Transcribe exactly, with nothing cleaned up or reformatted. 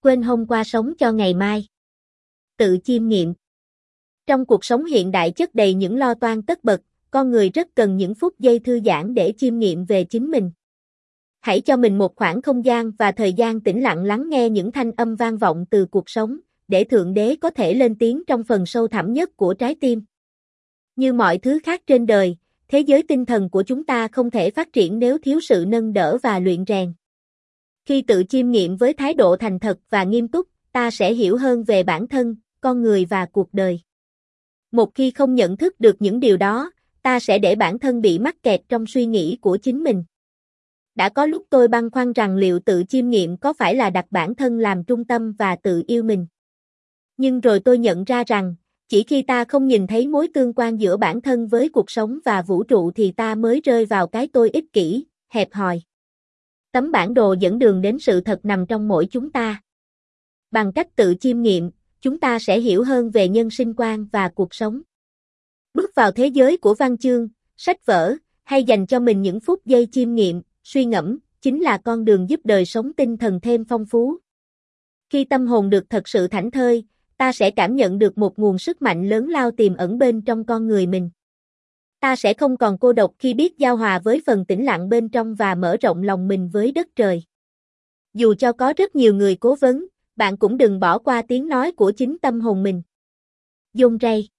Quên hôm qua sống cho ngày mai. Tự chiêm nghiệm. Trong cuộc sống hiện đại chất đầy những lo toan tất bật, con người rất cần những phút giây thư giãn để chiêm nghiệm về chính mình. Hãy cho mình một khoảng không gian và thời gian tĩnh lặng lắng nghe những thanh âm vang vọng từ cuộc sống, để Thượng Đế có thể lên tiếng trong phần sâu thẳm nhất của trái tim. Như mọi thứ khác trên đời, thế giới tinh thần của chúng ta không thể phát triển nếu thiếu sự nâng đỡ và luyện rèn. Khi tự chiêm nghiệm với thái độ thành thật và nghiêm túc, ta sẽ hiểu hơn về bản thân, con người và cuộc đời. Một khi không nhận thức được những điều đó, ta sẽ để bản thân bị mắc kẹt trong suy nghĩ của chính mình. Đã có lúc tôi băn khoăn rằng liệu tự chiêm nghiệm có phải là đặt bản thân làm trung tâm và tự yêu mình. Nhưng rồi tôi nhận ra rằng, chỉ khi ta không nhìn thấy mối tương quan giữa bản thân với cuộc sống và vũ trụ thì ta mới rơi vào cái tôi ích kỷ, hẹp hòi. Tấm bản đồ dẫn đường đến sự thật nằm trong mỗi chúng ta. Bằng cách tự chiêm nghiệm, chúng ta sẽ hiểu hơn về nhân sinh quan và cuộc sống. Bước vào thế giới của văn chương, sách vở, hay dành cho mình những phút giây chiêm nghiệm, suy ngẫm, chính là con đường giúp đời sống tinh thần thêm phong phú. Khi tâm hồn được thật sự thảnh thơi, ta sẽ cảm nhận được một nguồn sức mạnh lớn lao tiềm ẩn bên trong con người mình. Ta sẽ không còn cô độc khi biết giao hòa với phần tĩnh lặng bên trong và mở rộng lòng mình với đất trời. Dù cho có rất nhiều người cố vấn, bạn cũng đừng bỏ qua tiếng nói của chính tâm hồn mình. John Ray